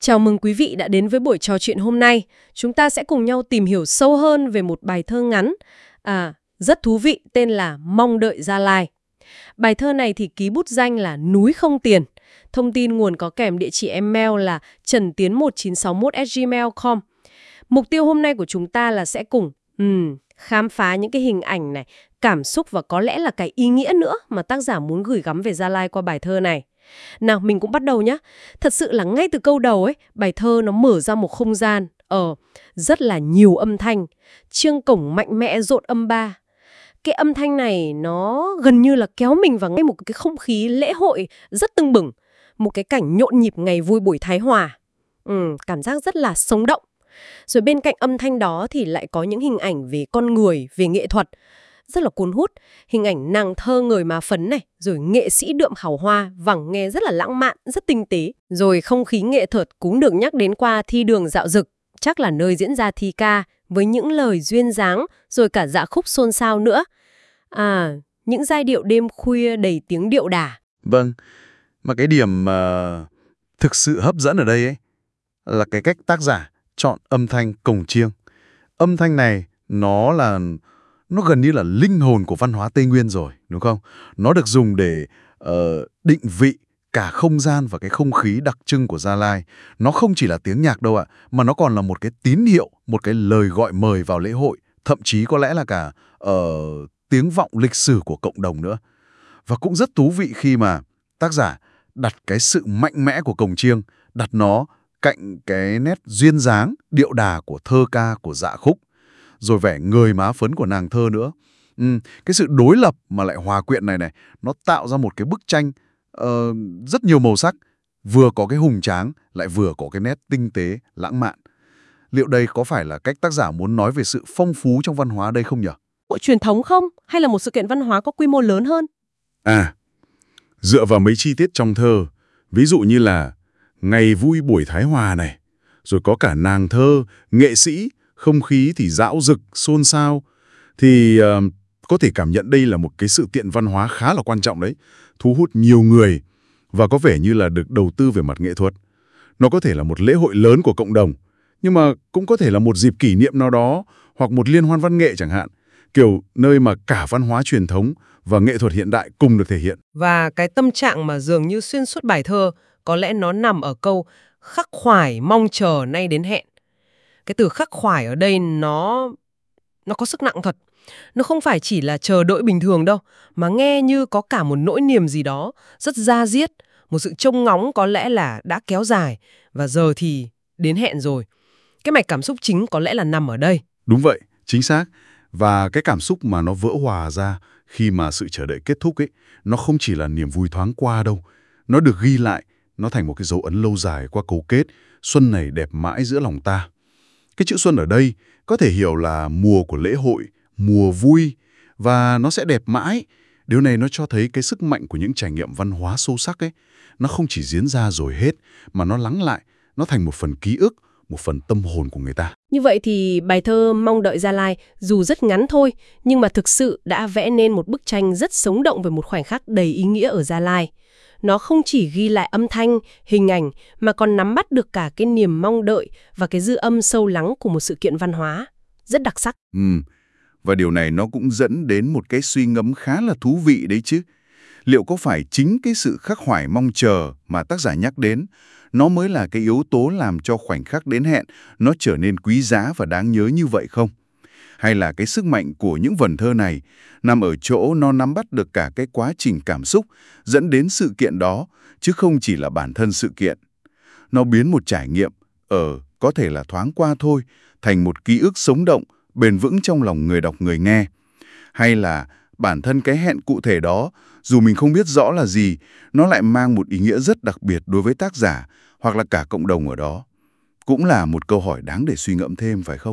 Chào mừng quý vị đã đến với buổi trò chuyện hôm nay. Chúng ta sẽ cùng nhau tìm hiểu sâu hơn về một bài thơ ngắn rất thú vị tên là Mong đợi Gia Lai. Bài thơ này thì ký bút danh là Núi Không Tiền. Thông tin nguồn có kèm địa chỉ email là trần tiến1961@gmail.com. Mục tiêu hôm nay của chúng ta là sẽ cùng khám phá những cái hình ảnh này, cảm xúc và có lẽ là cái ý nghĩa nữa mà tác giả muốn gửi gắm về Gia Lai qua bài thơ này. Nào, mình cũng bắt đầu nhé. Thật sự là ngay từ câu đầu ấy, bài thơ nó mở ra một không gian rất là nhiều âm thanh, chiêng cổng mạnh mẽ rộn âm ba. Cái âm thanh này nó gần như là kéo mình vào ngay một cái không khí lễ hội rất tưng bừng, một cái cảnh nhộn nhịp ngày vui buổi Thái Hòa. Cảm giác rất là sống động. Rồi bên cạnh âm thanh đó thì lại có những hình ảnh về con người, về nghệ thuật rất là cuốn hút. Hình ảnh nàng thơ người má phấn này, rồi nghệ sĩ đượm hào hoa, vẳng nghe rất là lãng mạn, rất tinh tế. Rồi không khí nghệ thuật cũng được nhắc đến qua thi đường dạo dực, chắc là nơi diễn ra thi ca, với những lời duyên dáng, rồi cả dạ khúc xôn xao nữa. Những giai điệu đêm khuya đầy tiếng điệu đà. Vâng, mà cái điểm thực sự hấp dẫn ở đây ấy là cái cách tác giả chọn âm thanh cồng chiêng. Âm thanh này nó gần như là linh hồn của văn hóa Tây Nguyên rồi, đúng không? Nó được dùng để định vị cả không gian và cái không khí đặc trưng của Gia Lai. Nó không chỉ là tiếng nhạc đâu ạ, mà nó còn là một cái tín hiệu, một cái lời gọi mời vào lễ hội, thậm chí có lẽ là cả tiếng vọng lịch sử của cộng đồng nữa. Và cũng rất thú vị khi mà tác giả đặt cái sự mạnh mẽ của cồng chiêng, đặt nó cạnh cái nét duyên dáng, điệu đà của thơ ca, của dạ khúc, rồi vẻ người má phấn của nàng thơ nữa. Cái sự đối lập mà lại hòa quyện này, nó tạo ra một cái bức tranh rất nhiều màu sắc, vừa có cái hùng tráng, lại vừa có cái nét tinh tế, lãng mạn. Liệu đây có phải là cách tác giả muốn nói về sự phong phú trong văn hóa đây không nhỉ? Bộ truyền thống không? Hay là một sự kiện văn hóa có quy mô lớn hơn? Dựa vào mấy chi tiết trong thơ, ví dụ như là ngày vui buổi Thái Hòa này, rồi có cả nàng thơ, nghệ sĩ, không khí thì dão dực, xôn xao, thì có thể cảm nhận đây là một cái sự kiện văn hóa khá là quan trọng đấy, thu hút nhiều người và có vẻ như là được đầu tư về mặt nghệ thuật. Nó có thể là một lễ hội lớn của cộng đồng, nhưng mà cũng có thể là một dịp kỷ niệm nào đó hoặc một liên hoan văn nghệ chẳng hạn, kiểu nơi mà cả văn hóa truyền thống và nghệ thuật hiện đại cùng được thể hiện. Và cái tâm trạng mà dường như xuyên suốt bài thơ có lẽ nó nằm ở câu khắc khoải mong chờ nay đến hẹn. Cái từ khắc khoải ở đây nó có sức nặng thật. Nó không phải chỉ là chờ đợi bình thường đâu, mà nghe như có cả một nỗi niềm gì đó rất da diết, một sự trông ngóng có lẽ là đã kéo dài và giờ thì đến hẹn rồi. Cái mạch cảm xúc chính có lẽ là nằm ở đây. Đúng vậy, chính xác. Và cái cảm xúc mà nó vỡ hòa ra khi mà sự chờ đợi kết thúc ấy, nó không chỉ là niềm vui thoáng qua đâu. Nó được ghi lại, nó thành một cái dấu ấn lâu dài qua câu kết, xuân này đẹp mãi giữa lòng ta. Cái chữ xuân ở đây có thể hiểu là mùa của lễ hội, mùa vui, và nó sẽ đẹp mãi. Điều này nó cho thấy cái sức mạnh của những trải nghiệm văn hóa sâu sắc ấy. Nó không chỉ diễn ra rồi hết, mà nó lắng lại, nó thành một phần ký ức, một phần tâm hồn của người ta. Như vậy thì bài thơ Mong đợi Gia Lai dù rất ngắn thôi, nhưng mà thực sự đã vẽ nên một bức tranh rất sống động về một khoảnh khắc đầy ý nghĩa ở Gia Lai. Nó không chỉ ghi lại âm thanh, hình ảnh, mà còn nắm bắt được cả cái niềm mong đợi và cái dư âm sâu lắng của một sự kiện văn hóa. Rất đặc sắc. Và điều này nó cũng dẫn đến một cái suy ngẫm khá là thú vị đấy chứ. Liệu có phải chính cái sự khắc khoải mong chờ mà tác giả nhắc đến, nó mới là cái yếu tố làm cho khoảnh khắc đến hẹn nó trở nên quý giá và đáng nhớ như vậy không? Hay là cái sức mạnh của những vần thơ này nằm ở chỗ nó nắm bắt được cả cái quá trình cảm xúc dẫn đến sự kiện đó, chứ không chỉ là bản thân sự kiện. Nó biến một trải nghiệm, có thể là thoáng qua thôi, thành một ký ức sống động, bền vững trong lòng người đọc người nghe. Hay là bản thân cái hẹn cụ thể đó, dù mình không biết rõ là gì, nó lại mang một ý nghĩa rất đặc biệt đối với tác giả hoặc là cả cộng đồng ở đó. Cũng là một câu hỏi đáng để suy ngẫm thêm, phải không?